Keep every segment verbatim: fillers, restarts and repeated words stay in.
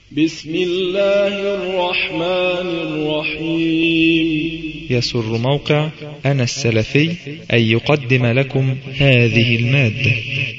بسم الله الرحمن الرحيم. يسر موقع أنا السلفي أن يقدم لكم هذه المادة.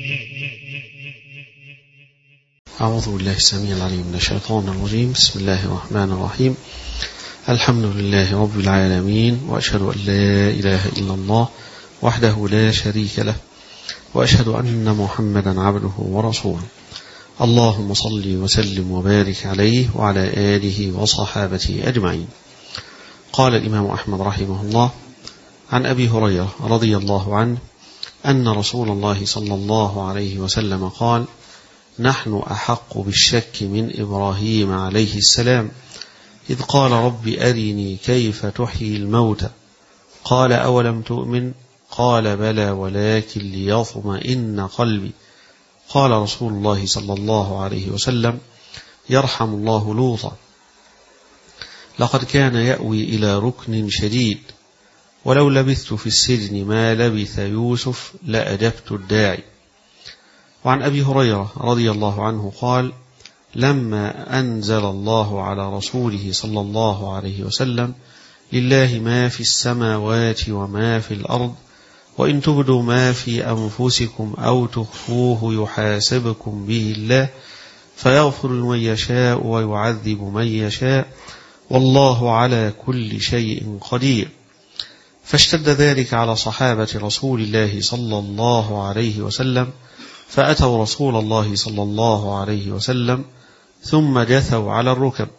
أعوذ بالله السميع العليم من الشيطان الرجيم. بسم الله الرحمن الرحيم. الحمد لله رب العالمين، وأشهد أن لا إله إلا الله وحده لا شريك له، وأشهد أن محمدا عبده ورسوله. اللهم صل وسلم وبارك عليه وعلى آله وصحابته أجمعين. قال الإمام أحمد رحمه الله عن أبي هريرة رضي الله عنه أن رسول الله صلى الله عليه وسلم قال: نحن أحق بالشك من إبراهيم عليه السلام إذ قال رب أرني كيف تحيي الموتى قال أولم تؤمن قال بلى ولكن ليطمئن قلبي. قال رسول الله صلى الله عليه وسلم: يرحم الله لوطا، لقد كان يأوي إلى ركن شديد، ولو لبثت في السجن ما لبث يوسف لأجبت الداعي. وعن أبي هريرة رضي الله عنه قال: لما أنزل الله على رسوله صلى الله عليه وسلم: لله ما في السماوات وما في الأرض، وإن تبدوا ما في أنفسكم أو تخفوه يحاسبكم به الله فيغفر لمن يشاء ويعذب من يشاء والله على كل شيء قدير. فاشتد ذلك على صحابة رسول الله صلى الله عليه وسلم، فأتوا رسول الله صلى الله عليه وسلم ثم جثوا على الركب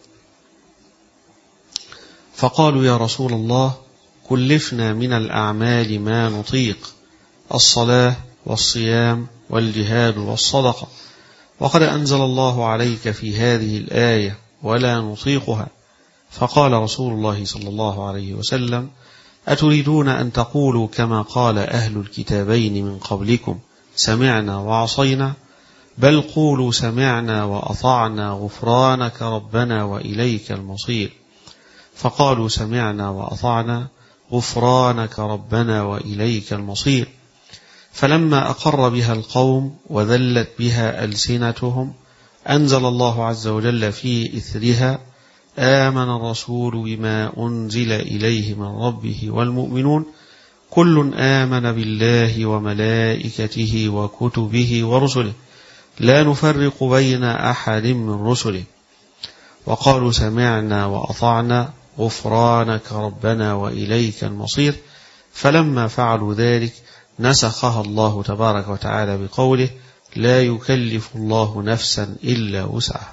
فقالوا: يا رسول الله، كلفنا من الأعمال ما نطيق، الصلاة والصيام والجهاد والصدقة، وقد أنزل الله عليك في هذه الآية ولا نطيقها. فقال رسول الله صلى الله عليه وسلم: أتريدون أن تقولوا كما قال أهل الكتابين من قبلكم سمعنا وعصينا؟ بل قولوا سمعنا وأطعنا غفرانك ربنا وإليك المصير. فقالوا سمعنا وأطعنا غفرانك ربنا وإليك المصير. فلما أقر بها القوم وذلت بها ألسنتهم أنزل الله عز وجل في إثرها: آمن الرسول بما أنزل إليه من ربه والمؤمنون كل آمن بالله وملائكته وكتبه ورسله لا نفرق بين أحد من رسله. وقالوا سمعنا وأطعنا غفرانك ربنا وإليك المصير. فلما فعلوا ذلك نسخها الله تبارك وتعالى بقوله: لا يكلف الله نفسا إلا وسعها.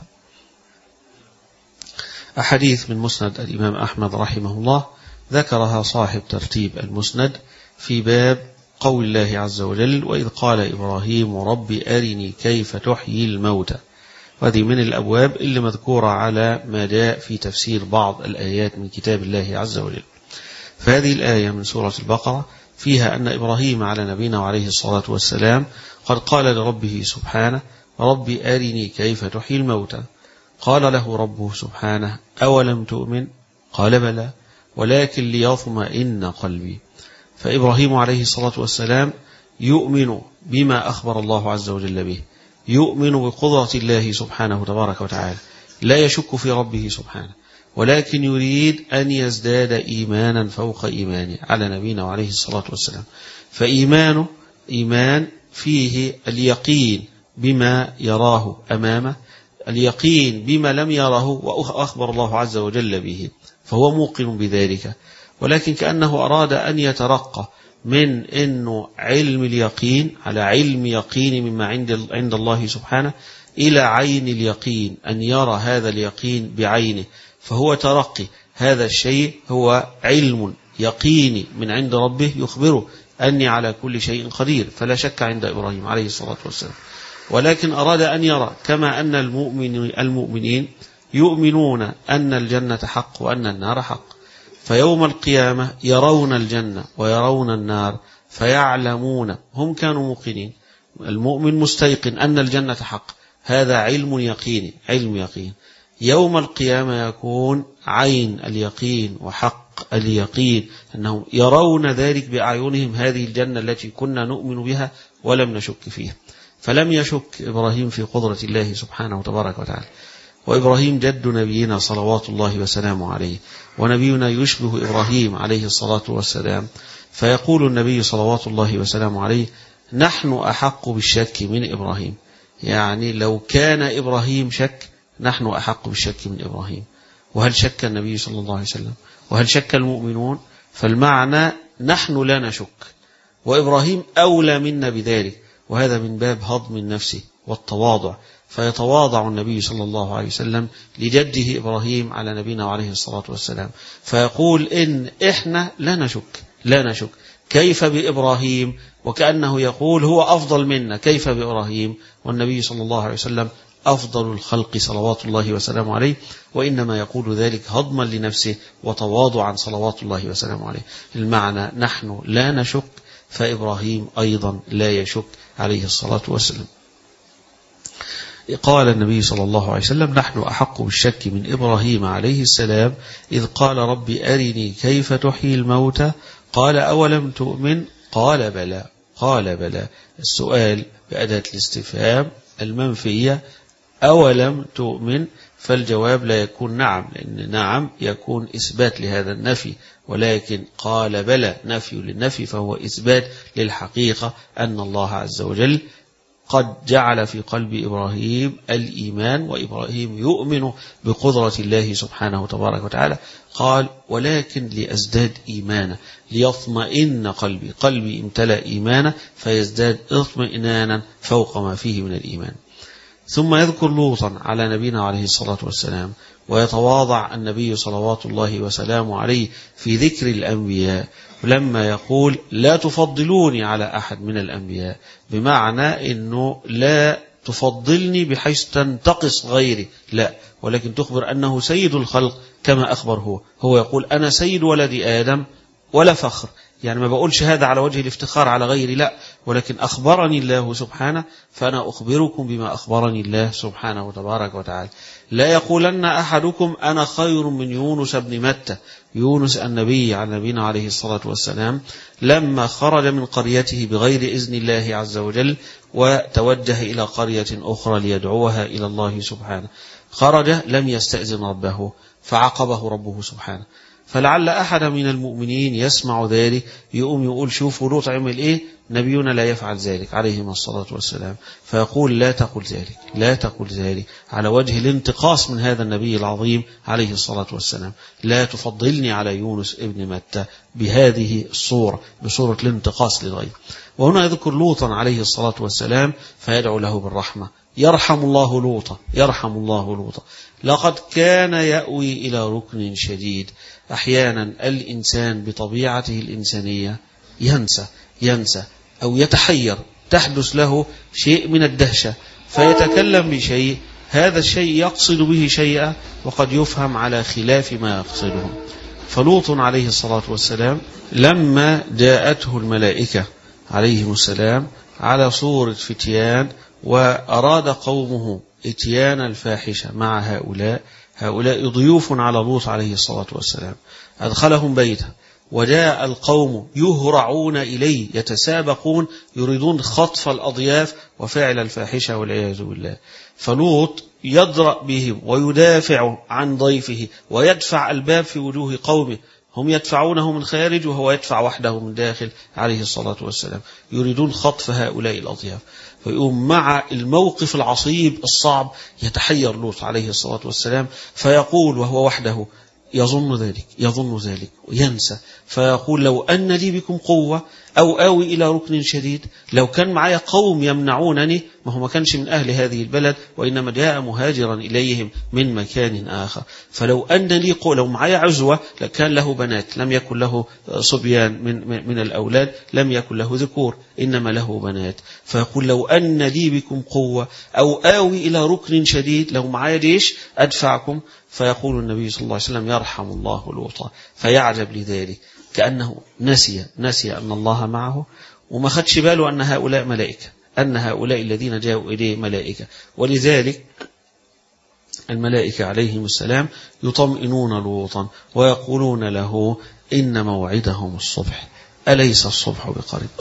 أحاديث من مسند الإمام أحمد رحمه الله ذكرها صاحب ترتيب المسند في باب قول الله عز وجل: وإذ قال إبراهيم رب أرني كيف تحيي الموتى. وهذه من الأبواب اللي مذكورة على ما جاء في تفسير بعض الآيات من كتاب الله عز وجل. فهذه الآية من سورة البقرة فيها أن إبراهيم على نبينا وعليه الصلاة والسلام قد قال لربه سبحانه: رب أرني كيف تحيي الموتى. قال له ربه سبحانه: أولم تؤمن؟ قال بلى ولكن ليطمئن قلبي. فإبراهيم عليه الصلاة والسلام يؤمن بما أخبر الله عز وجل به، يؤمن بقدرة الله سبحانه تبارك وتعالى، لا يشك في ربه سبحانه، ولكن يريد أن يزداد إيمانا فوق إيمانه على نبينا وعليه الصلاة والسلام. فإيمانه إيمان فيه اليقين بما يراه أمامه، اليقين بما لم يره وأخبر الله عز وجل به، فهو موقن بذلك. ولكن كأنه أراد أن يترقى من أنه علم اليقين على علم يقين مما عند عند الله سبحانه إلى عين اليقين، أن يرى هذا اليقين بعينه، فهو ترقي. هذا الشيء هو علم يقيني من عند ربه يخبره أني على كل شيء قدير، فلا شك عند إبراهيم عليه الصلاة والسلام. ولكن أراد أن يرى كما أن المؤمن المؤمنين يؤمنون أن الجنة حق وأن النار حق، فيوم القيامة يرون الجنة ويرون النار فيعلمون، هم كانوا موقنين. المؤمن مستيقن أن الجنة حق، هذا علم يقيني، علم يقين. يوم القيامة يكون عين اليقين وحق اليقين، أنهم يرون ذلك بأعينهم، هذه الجنة التي كنا نؤمن بها ولم نشك فيها. فلم يشك إبراهيم في قدرة الله سبحانه وتبارك وتعالى، وإبراهيم جد نبينا صلوات الله وسلامه عليه، ونبينا يشبه إبراهيم عليه الصلاة والسلام. فيقول النبي صلوات الله وسلامه عليه: نحن أحق بالشك من إبراهيم. يعني لو كان إبراهيم شك نحن أحق بالشك من إبراهيم. وهل شك النبي صلى الله عليه وسلم؟ وهل شك المؤمنون؟ فالمعنى نحن لا نشك، وإبراهيم أولى منا بذلك، وهذا من باب هضم النفس والتواضع. فيتواضع النبي صلى الله عليه وسلم لجده إبراهيم على نبينا عليه الصلاة والسلام، فيقول إن إحنا لا نشك لا نشك كيف بإبراهيم، وكأنه يقول هو أفضل منا، كيف بإبراهيم والنبي صلى الله عليه وسلم أفضل الخلق صلوات الله وسلامه عليه، وإنما يقول ذلك هضما لنفسه وتواضعا صلوات الله وسلامه عليه. المعنى نحن لا نشك، فإبراهيم أيضا لا يشك عليه الصلاة والسلام. قال النبي صلى الله عليه وسلم: نحن أحق بالشك من إبراهيم عليه السلام إذ قال: رب أرني كيف تحيي الموتى قال: أولم تؤمن قال: بلى قال بلى. السؤال بأداة الاستفهام المنفية، أولم تؤمن، فالجواب لا يكون نعم، لأن نعم يكون إثبات لهذا النفي، ولكن قال بلى نفي للنفي، فهو إثبات للحقيقة أن الله عز وجل قد جعل في قلب إبراهيم الإيمان، وإبراهيم يؤمن بقدرة الله سبحانه تبارك وتعالى. قال: ولكن لأزداد إيمانا، ليطمئن قلبي قلبي امتلأ إيمانا فيزداد اطمئنانا فوق ما فيه من الإيمان. ثم يذكر لوطا على نبينا عليه الصلاة والسلام، ويتواضع النبي صلوات الله وسلامه عليه في ذكر الأنبياء لما يقول: لا تفضلوني على أحد من الأنبياء، بمعنى أنه لا تفضلني بحيث تنتقص غيري، لا، ولكن تخبر أنه سيد الخلق كما أخبر هو هو يقول: أنا سيد ولد آدم ولا فخر. يعني ما بقولش هذا على وجه الافتخار على غيري، لا، ولكن أخبرني الله سبحانه فأنا أخبركم بما أخبرني الله سبحانه وتبارك وتعالى. لا يقولن أحدكم أنا خير من يونس بن متى. يونس النبي عن نبينا عليه الصلاة والسلام لما خرج من قريته بغير إذن الله عز وجل وتوجه إلى قرية أخرى ليدعوها إلى الله سبحانه، خرج لم يستأذن ربه فعاقبه ربه سبحانه. فلعل أحد من المؤمنين يسمع ذلك يقوم يقول: شوفوا لوط عمل إيه، نبينا لا يفعل ذلك عليه الصلاة والسلام. فيقول: لا تقل ذلك لا تقل ذلك على وجه الانتقاص من هذا النبي العظيم عليه الصلاة والسلام. لا تفضلني على يونس ابن متى بهذه الصورة، بصورة الانتقاص للغير. وهنا يذكر لوطا عليه الصلاة والسلام فيدعو له بالرحمة: يرحم الله لوطا يرحم الله لوطا لقد كان يأوي إلى ركن شديد. أحيانا الإنسان بطبيعته الإنسانية ينسى ينسى أو يتحير، تحدث له شيء من الدهشة فيتكلم بشيء، هذا الشيء يقصد به شيئا وقد يفهم على خلاف ما يقصده. فلوط عليه الصلاة والسلام لما جاءته الملائكة عليهم السلام على صورة فتيان وأراد قومه اتيان الفاحشة مع هؤلاء هؤلاء ضيوف على لوط عليه الصلاة والسلام، أدخلهم بيته وجاء القوم يهرعون إليه يتسابقون يريدون خطف الأضياف وفعل الفاحشة والعياذ بالله. فلوط يدرأ بهم ويدافع عن ضيفه ويدفع الباب في وجوه قومه، هم يدفعونه من خارج وهو يدفع وحده من داخل عليه الصلاة والسلام، يريدون خطف هؤلاء الأضياف. فيقوم مع الموقف العصيب الصعب يتحير لوط عليه الصلاة والسلام فيقول وهو وحده يظن ذلك يظن ذلك وينسى، فيقول: لو أن لي بكم قوة أو آوي إلى ركن شديد، لو كان معي قوم يمنعونني، ما هو ما كانش من أهل هذه البلد وإنما جاء مهاجرا إليهم من مكان آخر، فلو أن لي قوة، لو معي عزوة، لكان له بنات، لم يكن له صبيان من, من الأولاد، لم يكن له ذكور، إنما له بنات. فيقول: لو أن لي بكم قوة أو آوي إلى ركن شديد، لو معي جيش أدفعكم. فيقول النبي صلى الله عليه وسلم: يرحم الله لوطا. فيعجب لذلك، كأنه نسي نسي أن الله معه وما خدش باله أن هؤلاء ملائكة، أن هؤلاء الذين جاءوا إليه ملائكة. ولذلك الملائكة عليهم السلام يطمئنون لوطا ويقولون له: إن موعدهم الصبح، أليس الصبح بقريب، أصبر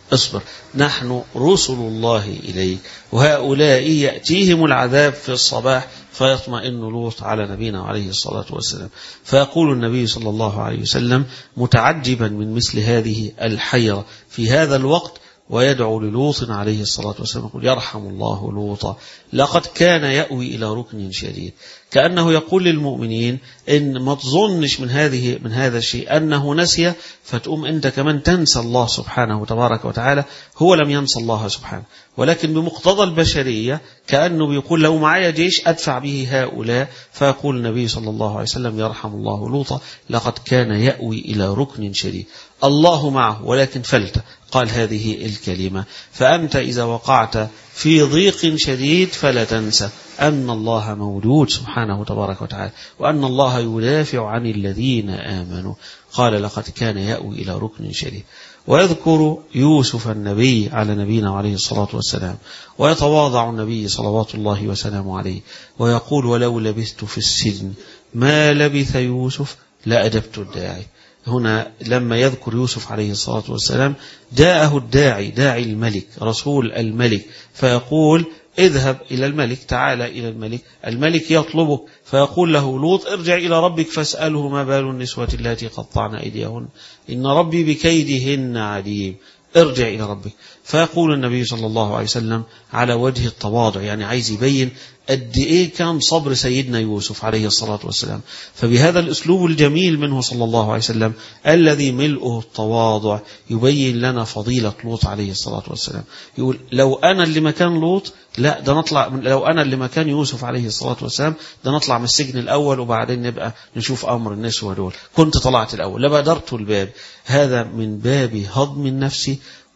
اصبر، نحن رسل الله إليك، وهؤلاء يأتيهم العذاب في الصباح فيطمئن لوط على نبينا عليه الصلاة والسلام. فيقول النبي صلى الله عليه وسلم متعجبا من مثل هذه الحيرة في هذا الوقت، ويدعو للوط عليه الصلاة والسلام يقول يرحم الله لوطا لقد كان يأوي إلى ركن شديد، كأنه يقول للمؤمنين إن ما تظنش من هذه من هذا الشيء أنه نسي فتقوم أنت كمان تنسى الله سبحانه وتبارك وتعالى. هو لم ينسى الله سبحانه، ولكن بمقتضى البشرية كأنه بيقول لو معايا جيش أدفع به هؤلاء. فيقول النبي صلى الله عليه وسلم يرحم الله لوطا لقد كان يأوي إلى ركن شديد، الله معه ولكن فلت قال هذه الكلمة. فأنت إذا وقعت في ضيق شديد فلا تنسى أن الله موجود سبحانه وتبارك وتعالى، وأن الله يدافع عن الذين آمنوا. قال لقد كان يأوي إلى ركن شديد. ويذكر يوسف النبي على نبينا عليه الصلاة والسلام، ويتواضع النبي صلوات الله وسلامه عليه ويقول ولو لبثت في السجن ما لبث يوسف لأجبت الداعي. هنا لما يذكر يوسف عليه الصلاة والسلام جاءه الداعي، داعي الملك رسول الملك، فيقول اذهب إلى الملك، تعال إلى الملك، الملك يطلبك. فيقول له لوط ارجع إلى ربك فاسأله ما بال النسوة التي قطعن أيديهن إن ربي بكيدهن عليم، ارجع إلى ربك. فيقول النبي صلى الله عليه وسلم على وجه التواضع، يعني عايز يبين قد إيه كان صبر سيدنا يوسف عليه الصلاة والسلام. فبهذا الأسلوب الجميل منه صلى الله عليه وسلم الذي ملؤه التواضع يبين لنا فضيلة لوط عليه الصلاة والسلام. يقول لو أنا اللي مكان لوط لا ده نطلع، لو أنا اللي مكان يوسف عليه الصلاة والسلام ده نطلع من السجن الأول وبعدين نبقى نشوف أمر النسوة دول، كنت طلعت الأول لبادرت الباب. هذا من باب هضم النفس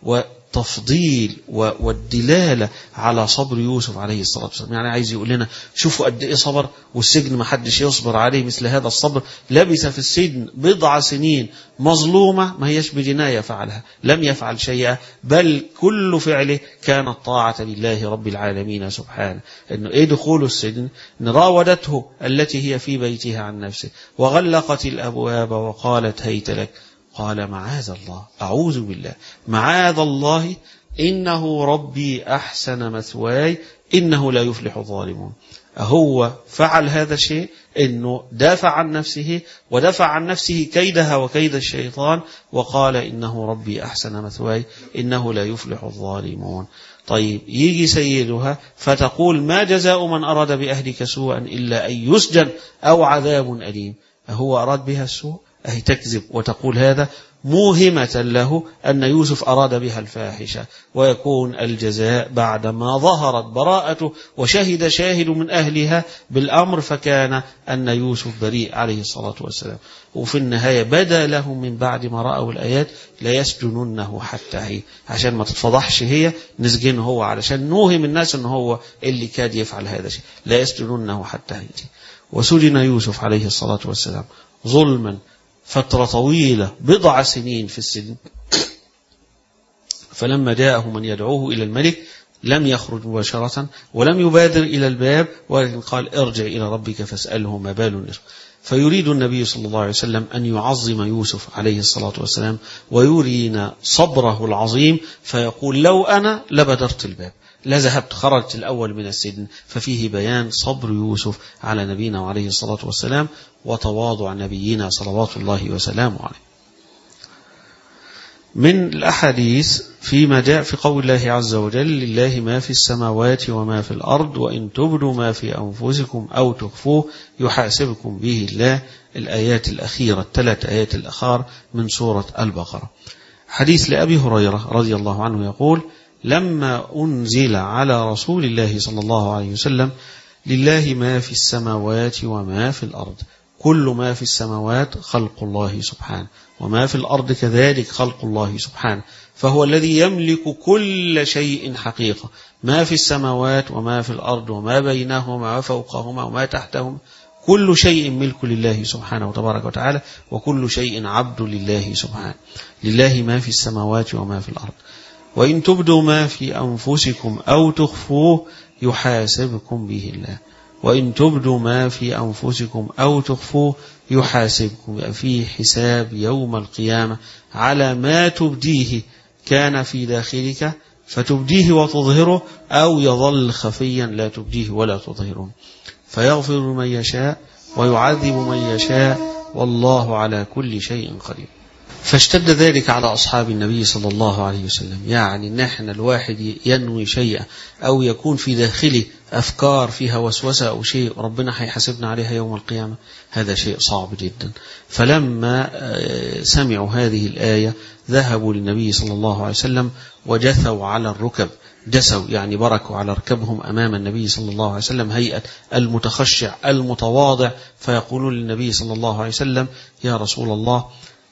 وتفضيل والدلالة على صبر يوسف عليه الصلاة والسلام. يعني عايز يقول لنا شوفوا قد إيه صبر، والسجن ما حدش يصبر عليه مثل هذا الصبر. لبث في السجن بضع سنين، مظلومة ما هيش بجناية فعلها، لم يفعل شيئا، بل كل فعله كانت طاعة لله رب العالمين سبحانه. إنه إيه دخول السجن؟ إن راودته التي هي في بيتها عن نفسه وغلقت الأبواب وقالت هيت لك، قال معاذ الله، أعوذ بالله، معاذ الله إنه ربي أحسن مثواي إنه لا يفلح الظالمون. هو فعل هذا الشيء، إنه دافع عن نفسه ودافع عن نفسه كيدها وكيد الشيطان، وقال إنه ربي أحسن مثواي إنه لا يفلح الظالمون. طيب يجي سيدها فتقول ما جزاء من أراد بأهلك سوءا إلا أن يسجن أو عذاب أليم. هو أراد بها السوء؟ أهي تكذب وتقول هذا موهمة له أن يوسف أراد بها الفاحشة، ويكون الجزاء بعدما ظهرت براءته وشهد شاهد من أهلها بالأمر فكان أن يوسف بريء عليه الصلاة والسلام. وفي النهاية بدا لهم من بعد ما رأوا الآيات لا يسجنونه حتى هي، عشان ما تتفضحش هي نسجنه هو، علشان نوهم الناس أنه هو اللي كاد يفعل هذا الشيء، لا يسجنونه حتى هي. وسجن يوسف عليه الصلاة والسلام ظلما فترة طويلة بضع سنين في السجن. فلما جاءه من يدعوه إلى الملك لم يخرج مباشرة ولم يبادر إلى الباب، ولكن قال ارجع إلى ربك فاسأله ما بال النسوة. فيريد النبي صلى الله عليه وسلم أن يعظم يوسف عليه الصلاة والسلام ويرينا صبره العظيم، فيقول لو أنا لبدرت الباب، لا ذهبت، خرجت الأول من السجن. ففيه بيان صبر يوسف على نبينا عليه الصلاة والسلام وتواضع نبينا صلوات الله وسلامه عليه. من الأحاديث فيما جاء في قول الله عز وجل لله ما في السماوات وما في الأرض وإن تبدوا ما في أنفسكم أو تخفوه يحاسبكم به الله، الآيات الأخيرة الثلاث آيات الأخيرة من سورة البقرة. حديث لأبي هريرة رضي الله عنه يقول لما أنزل على رسول الله صلى الله عليه وسلم لله ما في السماوات وما في الأرض، كل ما في السماوات خلق الله سبحانه وما في الأرض كذلك خلق الله سبحانه، فهو الذي يملك كل شيء حقيقة، ما في السماوات وما في الأرض وما بينهما وفوقهما وما تحتهما، كل شيء ملك لله سبحانه وتبارك وتعالى، وكل شيء عبد لله سبحانه. لله ما في السماوات وما في الأرض وإن تبدوا ما في أنفسكم أو تخفوه يحاسبكم به الله، وإن تبدوا ما في أنفسكم أو تخفوه يحاسبكم في حساب يوم القيامة على ما تبديه كان في داخلك فتبديه وتظهره، أو يظل خفيا لا تبديه ولا تظهره، فيغفر من يشاء ويعذب من يشاء، والله على كل شيء قدير. فاشتد ذلك على أصحاب النبي صلى الله عليه وسلم، يعني نحن الواحد ينوي شيئا أو يكون في داخله أفكار فيها وسوسة أو شيء ربنا هيحاسبنا عليها يوم القيامة، هذا شيء صعب جدا. فلما سمعوا هذه الآية ذهبوا للنبي صلى الله عليه وسلم وجثوا على الركب، جسوا يعني بركوا على ركبهم أمام النبي صلى الله عليه وسلم هيئة المتخشع المتواضع، فيقولون للنبي صلى الله عليه وسلم: يا رسول الله،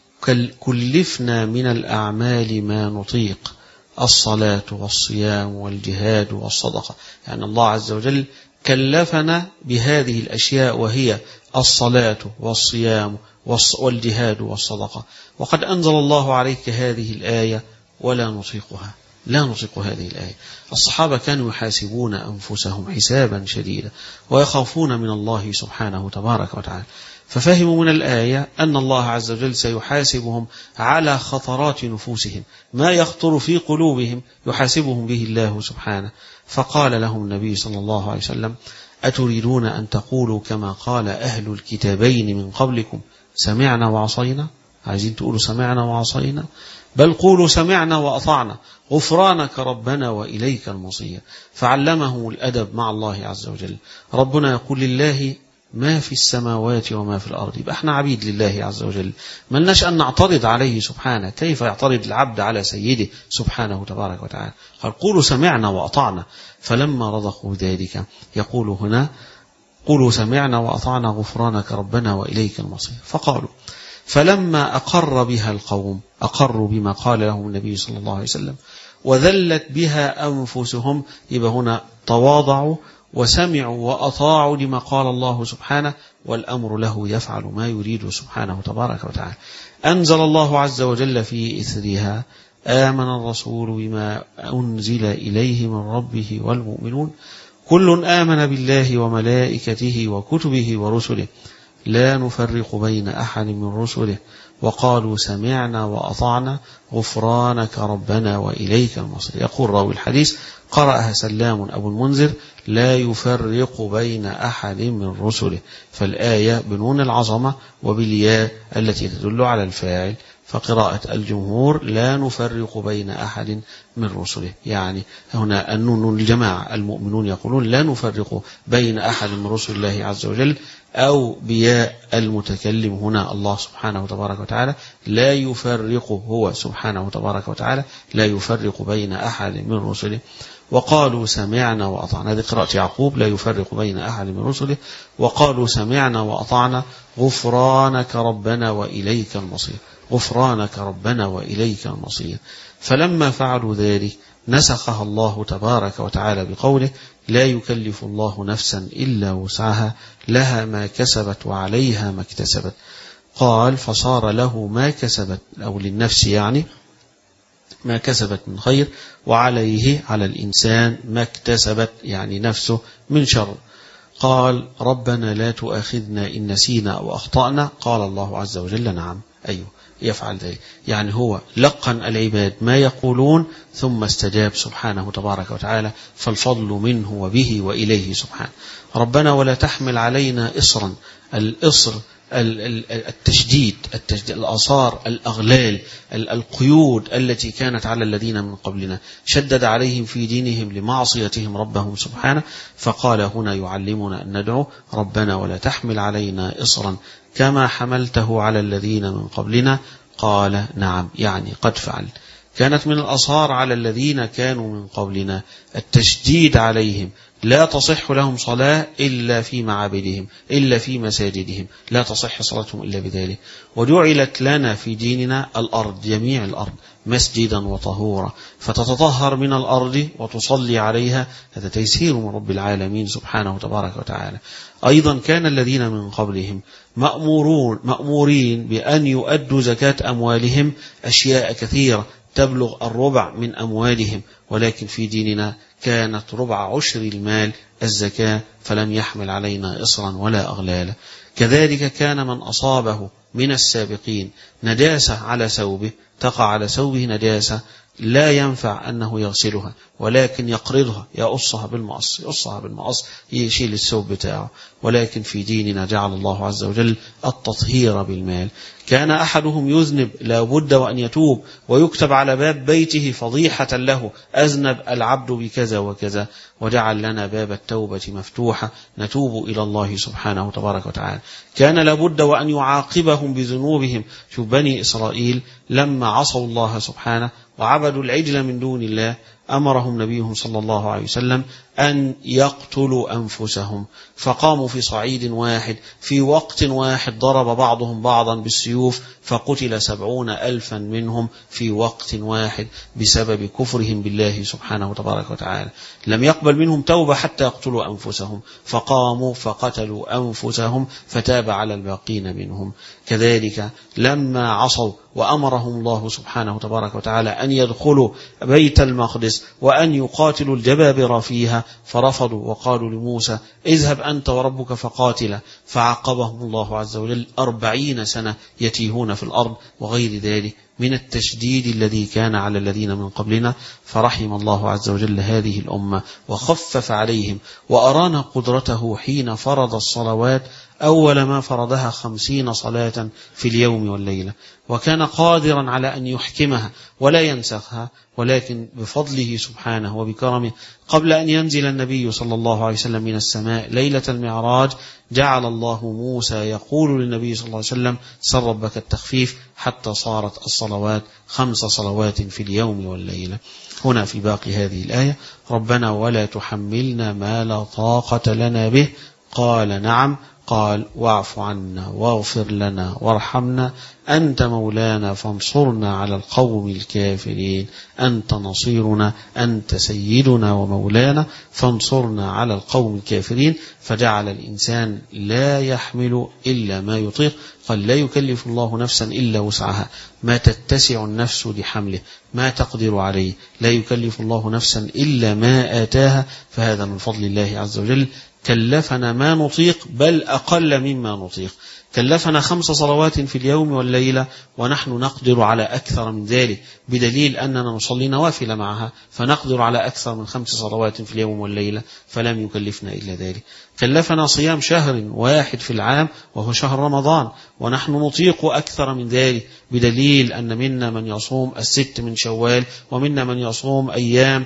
كلفنا من الأعمال ما نطيق، الصلاة والصيام والجهاد والصدقة. يعني الله عز وجل كلفنا بهذه الأشياء، وهي الصلاة والصيام والجهاد والصدقة، وقد أنزل الله عليك هذه الآية ولا نطيقها، لا نطيق هذه الآية. الصحابة كانوا يحاسبون أنفسهم حسابا شديدا ويخافون من الله سبحانه تبارك وتعالى، ففهموا من الآية أن الله عز وجل سيحاسبهم على خطرات نفوسهم، ما يخطر في قلوبهم يحاسبهم به الله سبحانه. فقال لهم النبي صلى الله عليه وسلم: أتريدون أن تقولوا كما قال أهل الكتابين من قبلكم سمعنا وعصينا؟ عايزين تقولوا سمعنا وعصينا؟ بل قولوا سمعنا وأطعنا غفرانك ربنا وإليك المصير. فعلمهم الأدب مع الله عز وجل. ربنا يقول: لله ما في السماوات وما في الأرض، يبقى احنا عبيد لله عز وجل، ملناش أن نعترض عليه سبحانه. كيف يعترض العبد على سيده سبحانه تبارك وتعالى؟ قال: قولوا سمعنا وأطعنا. فلما رضخوا ذلك يقول هنا: قولوا سمعنا وأطعنا غفرانك ربنا وإليك المصير. فقالوا: فلما أقر بها القوم، أقروا بما قال لهم النبي صلى الله عليه وسلم، وذلت بها أنفسهم، يبقى هنا تواضعوا وسمعوا وأطاعوا لما قال الله سبحانه، والأمر له يفعل ما يريد سبحانه تبارك وتعالى. أنزل الله عز وجل في إثرها: آمن الرسول بما أنزل إليه من ربه والمؤمنون كل آمن بالله وملائكته وكتبه ورسله لا نفرق بين أحد من رسله وقالوا سمعنا وأطعنا غفرانك ربنا وإليك المصير. يقول راوي الحديث: قرأها سلام أبو المنذر: لا يفرق بين أحد من رسله. فالآية بنون العظمة وبالياء التي تدل على الفاعل، فقراءة الجمهور: لا نفرق بين أحد من رسله. يعني هنا النون الجماعة، المؤمنون يقولون لا نفرق بين أحد من رسل الله عز وجل، أو بياء المتكلم هنا الله سبحانه وتبارك وتعالى لا يفرق هو سبحانه تبارك وتعالى لا يفرق بين أحد من رسله. وقالوا سمعنا وأطعنا، هذه قراءة يعقوب: لا يفرق بين أحد من رسله وقالوا سمعنا وأطعنا غفرانك ربنا وإليك المصير، غفرانك ربنا وإليك المصير. فلما فعلوا ذلك نسخها الله تبارك وتعالى بقوله: لا يكلف الله نفسا إلا وسعها لها ما كسبت وعليها ما اكتسبت. قال: فصار له ما كسبت، أو للنفس يعني ما كسبت من خير، وعليه على الإنسان ما اكتسبت يعني نفسه من شر. قال: ربنا لا تؤاخذنا إن نسينا أو أخطأنا. قال الله عز وجل: نعم، أيوه يفعل ذلك. يعني هو لقن العباد ما يقولون ثم استجاب سبحانه تبارك وتعالى، فالفضل منه وبه وإليه سبحانه. ربنا ولا تحمل علينا إصرا، الإصر التشديد، التشديد الآثار، الأغلال، القيود التي كانت على الذين من قبلنا، شدد عليهم في دينهم لمعصيتهم ربهم سبحانه. فقال هنا يعلمنا أن ندعو: ربنا ولا تحمل علينا إصرا كما حملته على الذين من قبلنا. قال: نعم، يعني قد فعل. كانت من الآثار على الذين كانوا من قبلنا التشديد عليهم، لا تصح لهم صلاة إلا في معابدهم، إلا في مساجدهم، لا تصح صلاتهم إلا بذلك. وجعلت لنا في ديننا الأرض، جميع الأرض مسجدا وطهورا، فتتطهر من الأرض وتصلي عليها، هذا تيسير من رب العالمين سبحانه وتبارك وتعالى. أيضا كان الذين من قبلهم مأمورون مأمورين بأن يؤدوا زكاة أموالهم، أشياء كثيرة تبلغ الربع من أموالهم، ولكن في ديننا كانت ربع عشر المال الزكاة، فلم يحمل علينا إصرا ولا أغلالا. كذلك كان من أصابه من السابقين نجاسة على ثوبه، تقع على ثوبه نجاسة، لا ينفع أنه يغسلها ولكن يقرضها، يقصها بالمقص، يقصها بالمقص، يشيل الثوب بتاعه. ولكن في ديننا جعل الله عز وجل التطهير بالمال. كان أحدهم يذنب لا بد وأن يتوب ويكتب على باب بيته فضيحة له، أذنب العبد بكذا وكذا، وجعل لنا باب التوبة مفتوحة نتوب إلى الله سبحانه تبارك وتعالى. كان لابد وأن يعاقبهم بذنوبهم. شوف بني إسرائيل لما عصوا الله سبحانه وعبدوا العجل من دون الله، أمرهم نبيهم صلى الله عليه وسلم أن يقتلوا أنفسهم، فقاموا في صعيد واحد في وقت واحد، ضرب بعضهم بعضا بالسيوف فقتل سبعون ألفا منهم في وقت واحد بسبب كفرهم بالله سبحانه وتبارك وتعالى. لم يقبل منهم توبة حتى يقتلوا أنفسهم، فقاموا فقتلوا أنفسهم فتاب على الباقين منهم. كذلك لما عصوا وأمرهم الله سبحانه وتبارك وتعالى أن يدخلوا بيت المقدس وأن يقاتلوا الجبابرة فيها، فرفضوا وقالوا لموسى اذهب أنت وربك فقاتلا، فعاقبهم الله عز وجل أربعين سنة يتيهون في الأرض وغير ذلك من التشديد الذي كان على الذين من قبلنا. فرحم الله عز وجل هذه الأمة وخفف عليهم وأرانا قدرته حين فرض الصلوات. أول ما فرضها خمسين صلاة في اليوم والليلة، وكان قادرا على أن يحكمها ولا ينسخها، ولكن بفضله سبحانه وبكرمه قبل أن ينزل النبي صلى الله عليه وسلم من السماء ليلة المعراج جعل الله موسى يقول للنبي صلى الله عليه وسلم سر ربك التخفيف، حتى صارت الصلوات خمس صلوات في اليوم والليلة. هنا في باقي هذه الآية ربنا ولا تحملنا ما لا طاقة لنا به، قال نعم، قال واعف عنا واغفر لنا وارحمنا أنت مولانا فانصرنا على القوم الكافرين، أنت نصيرنا، أنت سيدنا ومولانا فانصرنا على القوم الكافرين. فجعل الإنسان لا يحمل إلا ما يطيق، قال لا يكلف الله نفسا إلا وسعها، ما تتسع النفس لحمله، ما تقدر عليه، لا يكلف الله نفسا إلا ما آتاها. فهذا من فضل الله عز وجل، كلفنا ما نطيق بل أقل مما نطيق. كلفنا خمس صلوات في اليوم والليلة ونحن نقدر على أكثر من ذلك، بدليل أننا نصلي نوافل معها فنقدر على أكثر من خمس صلوات في اليوم والليلة، فلم يكلفنا إلا ذلك. كلفنا صيام شهر واحد في العام وهو شهر رمضان ونحن نطيق أكثر من ذلك، بدليل أن منا من يصوم الست من شوال، ومنا من يصوم أيام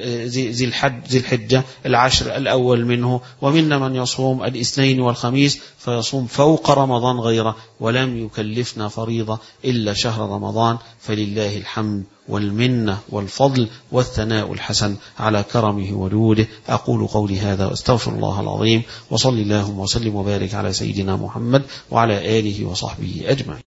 ذي الحجة العشر الأول منه، ومنا من يصوم الاثنين والخميس فيصوم فوق رمضان غيره، ولم يكلفنا فريضة إلا شهر رمضان. فلله الحمد والمنة والفضل والثناء الحسن على كرمه وجوده. أقول قولي هذا واستغفر الله العظيم، وصلي اللهم وسلم وبارك على سيدنا محمد وعلى آله وصحبه أجمعين.